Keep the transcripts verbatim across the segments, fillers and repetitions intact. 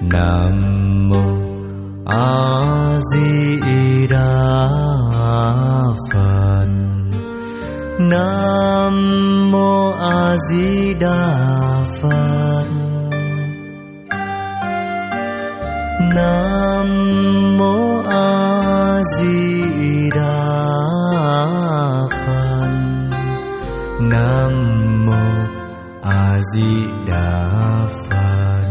Nam mô A Di Đà Phật. Nam mô A Di Đà Phật. Nam mô A Di Đà Phật. Nam mô A Di Đà Phật.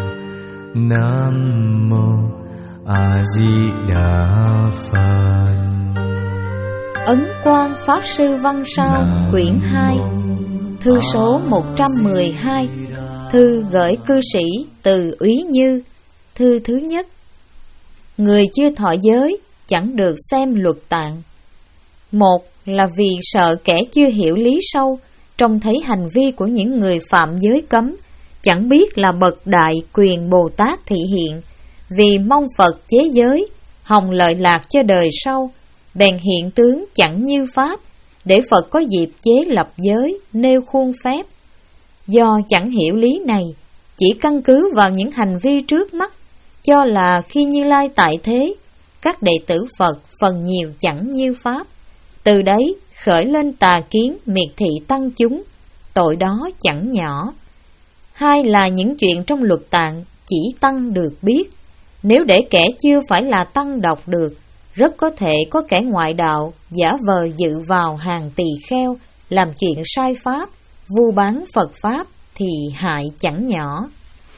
Nam mô A Di Đà Phật. Ấn Quang Pháp Sư Văn Sao quyển hai, thư số một trăm mười hai, thư gửi cư sĩ từ Úy Như. Thư thứ nhất: người chưa thọ giới chẳng được xem luật tạng. Một là vì sợ kẻ chưa hiểu lý sâu trông thấy hành vi của những người phạm giới cấm, chẳng biết là bậc đại quyền Bồ Tát thị hiện, vì mong Phật chế giới, hòng lợi lạc cho đời sau, bèn hiện tướng chẳng như Pháp, để Phật có dịp chế lập giới, nêu khuôn phép. Do chẳng hiểu lý này, chỉ căn cứ vào những hành vi trước mắt, cho là khi Như Lai tại thế, các đệ tử Phật phần nhiều chẳng như Pháp. Từ đấy khởi lên tà kiến miệt thị tăng chúng, tội đó chẳng nhỏ. Hai là những chuyện trong luật tạng chỉ tăng được biết, nếu để kẻ chưa phải là tăng đọc được, rất có thể có kẻ ngoại đạo giả vờ dự vào hàng tỳ kheo, làm chuyện sai pháp, vu bán Phật Pháp thì hại chẳng nhỏ.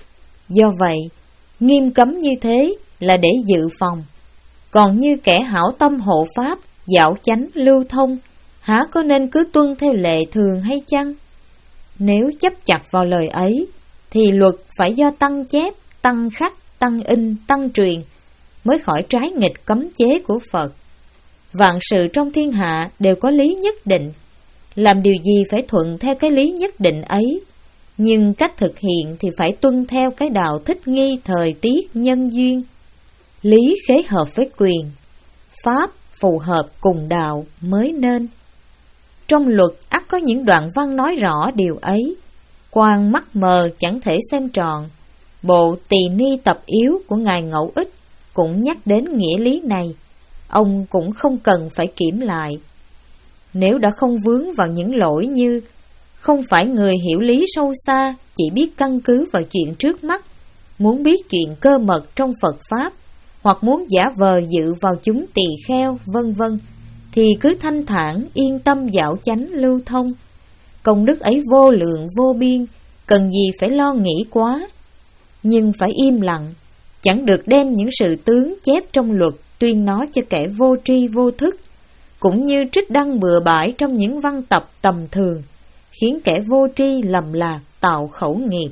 Do vậy, nghiêm cấm như thế là để dự phòng. Còn như kẻ hảo tâm hộ Pháp, dạo chánh lưu thông, há có nên cứ tuân theo lệ thường hay chăng? Nếu chấp chặt vào lời ấy, thì luật phải do tăng chép, tăng khắc, tăng in, tăng truyền, mới khỏi trái nghịch cấm chế của Phật. Vạn sự trong thiên hạ đều có lý nhất định, làm điều gì phải thuận theo cái lý nhất định ấy, nhưng cách thực hiện thì phải tuân theo cái đạo thích nghi thời tiết nhân duyên. Lý khế hợp với quyền, pháp phù hợp cùng đạo mới nên. Trong luật ắt có những đoạn văn nói rõ điều ấy, quan mắt mờ chẳng thể xem trọn. Bộ Tỳ Ni Tập Yếu của Ngài Ngẫu Ích cũng nhắc đến nghĩa lý này, ông cũng không cần phải kiểm lại. Nếu đã không vướng vào những lỗi như không phải người hiểu lý sâu xa, chỉ biết căn cứ vào chuyện trước mắt, muốn biết chuyện cơ mật trong Phật Pháp, hoặc muốn giả vờ dự vào chúng tỳ kheo, vân vân, thì cứ thanh thản, yên tâm dạo chánh lưu thông. Công đức ấy vô lượng vô biên, cần gì phải lo nghĩ quá. Nhưng phải im lặng, chẳng được đem những sự tướng chép trong luật tuyên nói cho kẻ vô tri vô thức, cũng như trích đăng bừa bãi trong những văn tập tầm thường, khiến kẻ vô tri lầm lạc tạo khẩu nghiệp.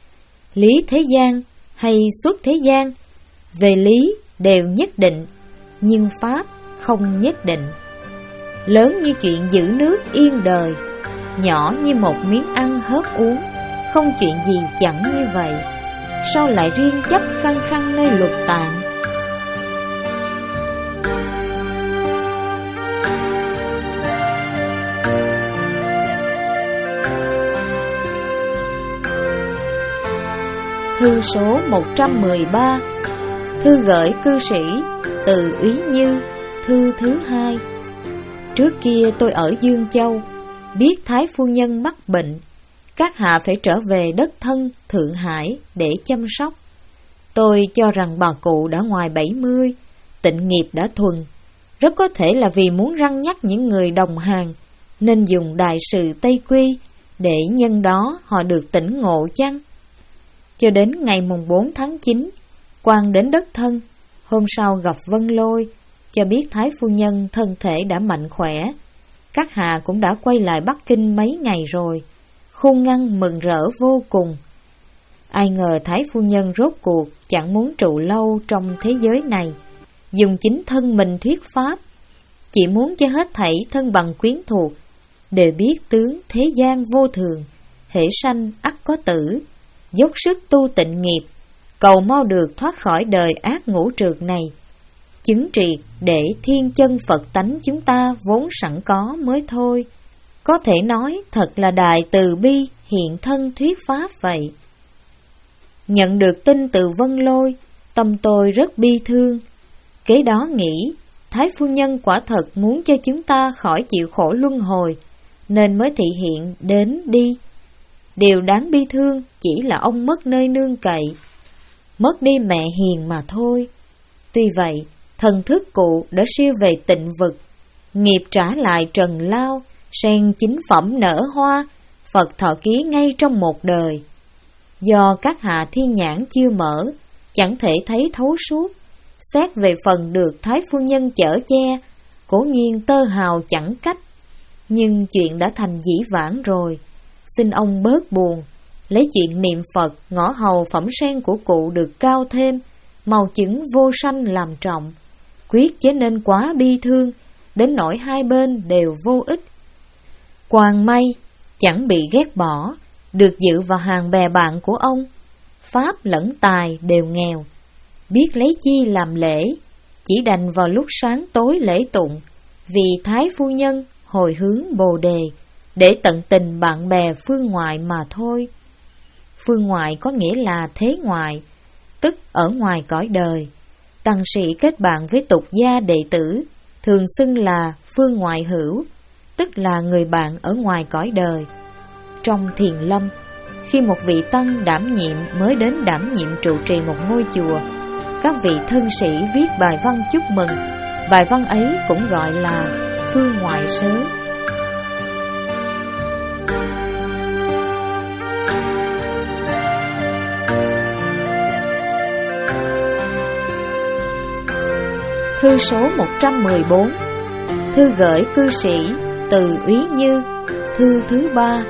Lý thế gian hay xuất thế gian, về lý đều nhất định, nhưng pháp không nhất định. Lớn như chuyện giữ nước yên đời, nhỏ như một miếng ăn hớp uống, không chuyện gì chẳng như vậy, sao lại riêng chấp khăng khăng nơi luật tạng? Thư số một trăm mười ba, thư gửi cư sĩ từ Úy Như. Thư thứ hai: trước kia tôi ở Dương Châu, biết Thái phu nhân mắc bệnh, các hạ phải trở về đất thân Thượng Hải để chăm sóc. Tôi cho rằng bà cụ đã ngoài bảy mươi, tịnh nghiệp đã thuần, rất có thể là vì muốn răn nhắc những người đồng hàng, nên dùng đại sự Tây Quy, để nhân đó họ được tỉnh ngộ chăng? Cho đến ngày mùng bốn tháng chín, quan đến đất thân, hôm sau gặp Vân Lôi, cho biết Thái phu nhân thân thể đã mạnh khỏe. Các hạ cũng đã quay lại Bắc Kinh mấy ngày rồi, khôn ngăn mừng rỡ vô cùng. Ai ngờ Thái phu nhân rốt cuộc chẳng muốn trụ lâu trong thế giới này, dùng chính thân mình thuyết pháp, chỉ muốn cho hết thảy thân bằng quyến thuộc đều biết tướng thế gian vô thường, hễ sanh ắt có tử, dốc sức tu tịnh nghiệp, cầu mau được thoát khỏi đời ác ngũ trược này, chứng triệt để thiên chân Phật tánh chúng ta vốn sẵn có mới thôi. Có thể nói thật là đại từ bi hiện thân thuyết pháp vậy. Nhận được tin từ Vân Lôi, tâm tôi rất bi thương. Kế đó nghĩ, Thái phu nhân quả thật muốn cho chúng ta khỏi chịu khổ luân hồi, nên mới thị hiện đến đi. Điều đáng bi thương chỉ là ông mất nơi nương cậy, mất đi mẹ hiền mà thôi. Tuy vậy, thần thức cụ đã siêu về tịnh vực, nghiệp trả lại trần lao, sen chính phẩm nở hoa, Phật thọ ký ngay trong một đời. Do các hạ thiên nhãn chưa mở, chẳng thể thấy thấu suốt. Xét về phần được Thái phu nhân chở che, cố nhiên tơ hào chẳng cách. Nhưng chuyện đã thành dĩ vãng rồi, xin ông bớt buồn, lấy chuyện niệm Phật ngõ hầu phẩm sen của cụ được cao thêm, mau chứng vô sanh làm trọng, quyết chớ nên quá bi thương, đến nỗi hai bên đều vô ích. Quang may chẳng bị ghét bỏ, được dự vào hàng bè bạn của ông. Pháp lẫn tài đều nghèo, biết lấy chi làm lễ, chỉ đành vào lúc sáng tối lễ tụng, vì Thái phu nhân hồi hướng Bồ đề, để tận tình bạn bè phương ngoại mà thôi. Phương ngoại có nghĩa là thế ngoại, tức ở ngoài cõi đời. Tăng sĩ kết bạn với tục gia đệ tử, thường xưng là phương ngoại hữu, tức là người bạn ở ngoài cõi đời. Trong Thiền Lâm, khi một vị tăng đảm nhiệm mới đến đảm nhiệm trụ trì một ngôi chùa, các vị thân sĩ viết bài văn chúc mừng. Bài văn ấy cũng gọi là phương ngoại sớ. Thư số một trăm mười bốn. Thư gửi cư sĩ từ Úy Như. Thư thứ ba.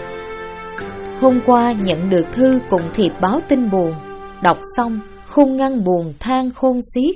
Hôm qua nhận được thư cùng thiệp báo tin buồn, đọc xong khôn ngăn buồn than khôn xiết.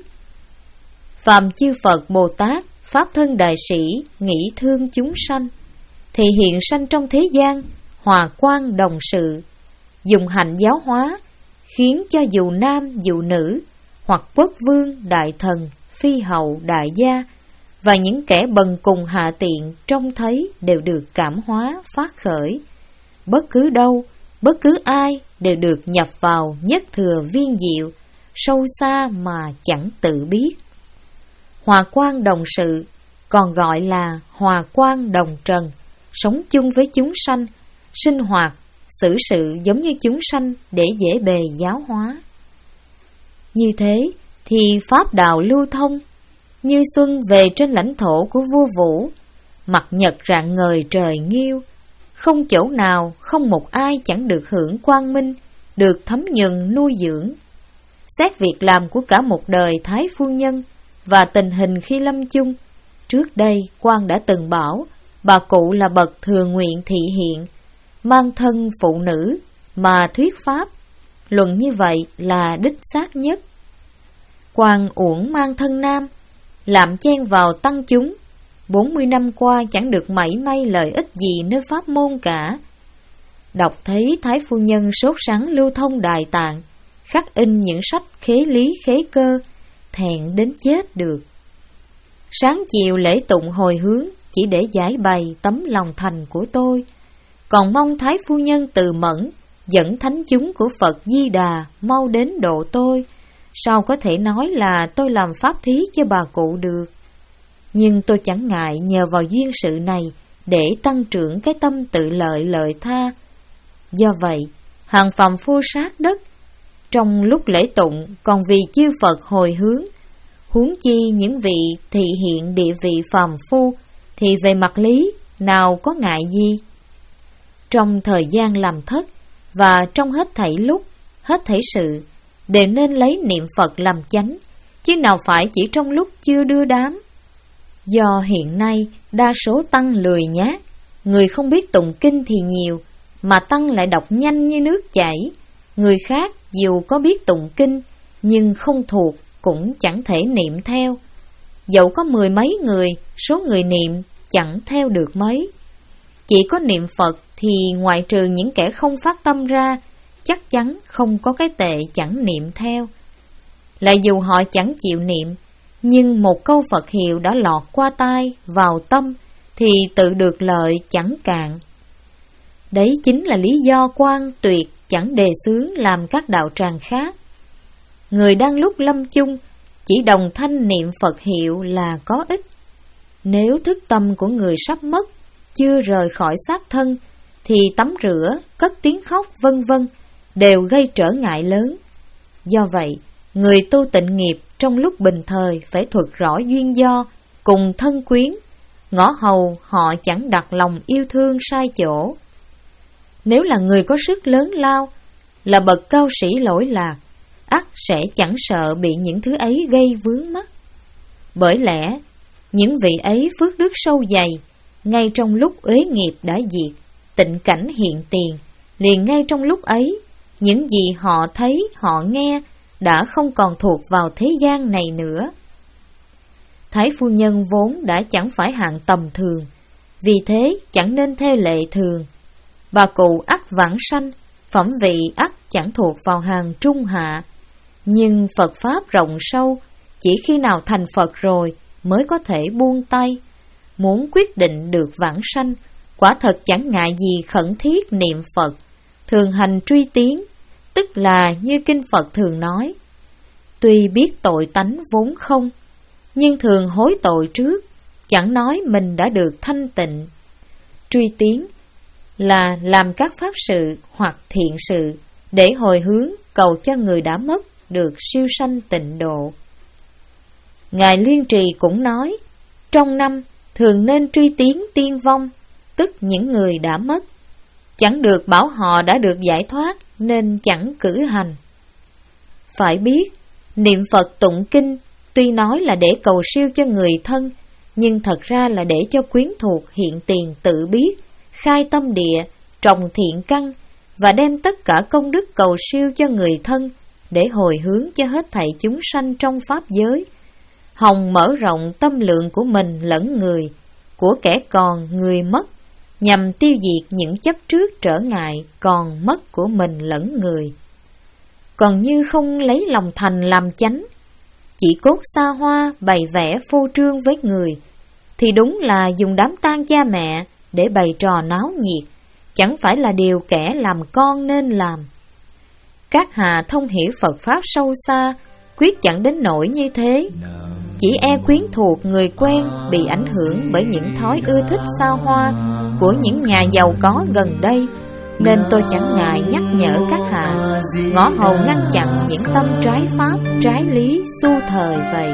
Phạm chư Phật Bồ Tát, Pháp thân đại sĩ, nghĩ thương chúng sanh, thì hiện sanh trong thế gian, hòa quang đồng sự, dùng hạnh giáo hóa, khiến cho dù nam dù nữ, hoặc quốc vương, đại thần, phi hậu, đại gia, và những kẻ bần cùng hạ tiện trông thấy đều được cảm hóa, phát khởi. Bất cứ đâu, bất cứ ai đều được nhập vào nhất thừa viên diệu, sâu xa mà chẳng tự biết. Hòa quang đồng sự, còn gọi là hòa quang đồng trần, sống chung với chúng sanh, sinh hoạt, xử sự giống như chúng sanh để dễ bề giáo hóa. Như thế thì pháp đạo lưu thông, như xuân về trên lãnh thổ của vua Vũ, mặt nhật rạng ngời trời nghiêu, không chỗ nào, không một ai chẳng được hưởng quang minh, được thấm nhuần nuôi dưỡng. Xét việc làm của cả một đời Thái phu nhân và tình hình khi lâm chung, trước đây quan đã từng bảo bà cụ là bậc thừa nguyện thị hiện, mang thân phụ nữ mà thuyết pháp, luận như vậy là đích xác nhất. Quan uổng mang thân nam, làm chen vào tăng chúng, bốn mươi năm qua chẳng được mảy may lợi ích gì nơi pháp môn cả. Đọc thấy Thái phu nhân sốt sắng lưu thông Đại Tạng, khắc in những sách khế lý khế cơ, thẹn đến chết được. Sáng chiều lễ tụng hồi hướng chỉ để giải bày tấm lòng thành của tôi, còn mong Thái phu nhân từ mẫn dẫn thánh chúng của Phật Di Đà mau đến độ tôi. Sao có thể nói là tôi làm pháp thí cho bà cụ được? Nhưng tôi chẳng ngại nhờ vào duyên sự này để tăng trưởng cái tâm tự lợi lợi tha. Do vậy, hàng phàm phu sát đất, trong lúc lễ tụng còn vì chư Phật hồi hướng, huống chi những vị thị hiện địa vị phàm phu, thì về mặt lý nào có ngại gì. Trong thời gian làm thất và trong hết thảy lúc, hết thảy sự, đều nên lấy niệm Phật làm chánh, chứ nào phải chỉ trong lúc chưa đưa đám. Do hiện nay đa số tăng lười nhác, người không biết tụng kinh thì nhiều, mà tăng lại đọc nhanh như nước chảy. Người khác dù có biết tụng kinh, nhưng không thuộc cũng chẳng thể niệm theo. Dẫu có mười mấy người, số người niệm chẳng theo được mấy. Chỉ có niệm Phật thì ngoại trừ những kẻ không phát tâm ra, chắc chắn không có cái tệ chẳng niệm theo. Lại dù họ chẳng chịu niệm, nhưng một câu Phật hiệu đã lọt qua tai, vào tâm, thì tự được lợi chẳng cạn. Đấy chính là lý do Quan Tuyệt chẳng đề xướng làm các đạo tràng khác. Người đang lúc lâm chung chỉ đồng thanh niệm Phật hiệu là có ích. Nếu thức tâm của người sắp mất chưa rời khỏi xác thân thì tắm rửa, cất tiếng khóc vân vân đều gây trở ngại lớn. Do vậy, người tu tịnh nghiệp trong lúc bình thời phải thuật rõ duyên do cùng thân quyến, ngõ hầu họ chẳng đặt lòng yêu thương sai chỗ. Nếu là người có sức lớn lao, là bậc cao sĩ lỗi lạc, ắt sẽ chẳng sợ bị những thứ ấy gây vướng mắc. Bởi lẽ, những vị ấy phước đức sâu dày, ngay trong lúc uế nghiệp đã diệt, tịnh cảnh hiện tiền, liền ngay trong lúc ấy, những gì họ thấy, họ nghe đã không còn thuộc vào thế gian này nữa. Thái phu nhân vốn đã chẳng phải hạng tầm thường, vì thế chẳng nên theo lệ thường. Bà cụ ắt vãng sanh, phẩm vị ắt chẳng thuộc vào hàng trung hạ. Nhưng Phật Pháp rộng sâu, chỉ khi nào thành Phật rồi mới có thể buông tay. Muốn quyết định được vãng sanh, quả thật chẳng ngại gì khẩn thiết niệm Phật, thường hành truy tiến, tức là như kinh Phật thường nói. Tuy biết tội tánh vốn không, nhưng thường hối tội trước, chẳng nói mình đã được thanh tịnh. Truy tiến là làm các pháp sự hoặc thiện sự để hồi hướng cầu cho người đã mất được siêu sanh tịnh độ. Ngài Liên Trì cũng nói, trong năm thường nên truy tiến tiên vong, tức những người đã mất. Chẳng được bảo họ đã được giải thoát nên chẳng cử hành. Phải biết, niệm Phật tụng kinh tuy nói là để cầu siêu cho người thân, nhưng thật ra là để cho quyến thuộc hiện tiền tự biết, khai tâm địa, trồng thiện căn và đem tất cả công đức cầu siêu cho người thân để hồi hướng cho hết thảy chúng sanh trong pháp giới, hòng mở rộng tâm lượng của mình lẫn người, của kẻ còn người mất, nhằm tiêu diệt những chấp trước trở ngại còn mất của mình lẫn người. Còn như không lấy lòng thành làm chánh, chỉ cốt xa hoa bày vẽ phô trương với người, thì đúng là dùng đám tang cha mẹ để bày trò náo nhiệt, chẳng phải là điều kẻ làm con nên làm. Các hà thông hiểu Phật Pháp sâu xa, quyết chẳng đến nỗi như thế. Chỉ e quyến thuộc người quen bị ảnh hưởng bởi những thói ưa thích xa hoa của những nhà giàu có gần đây, nên tôi chẳng ngại nhắc nhở các hạ ngõ hầu ngăn chặn những tâm trái pháp, trái lý xu thời vậy.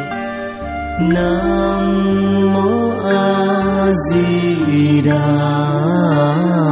Nam mô A Di Đà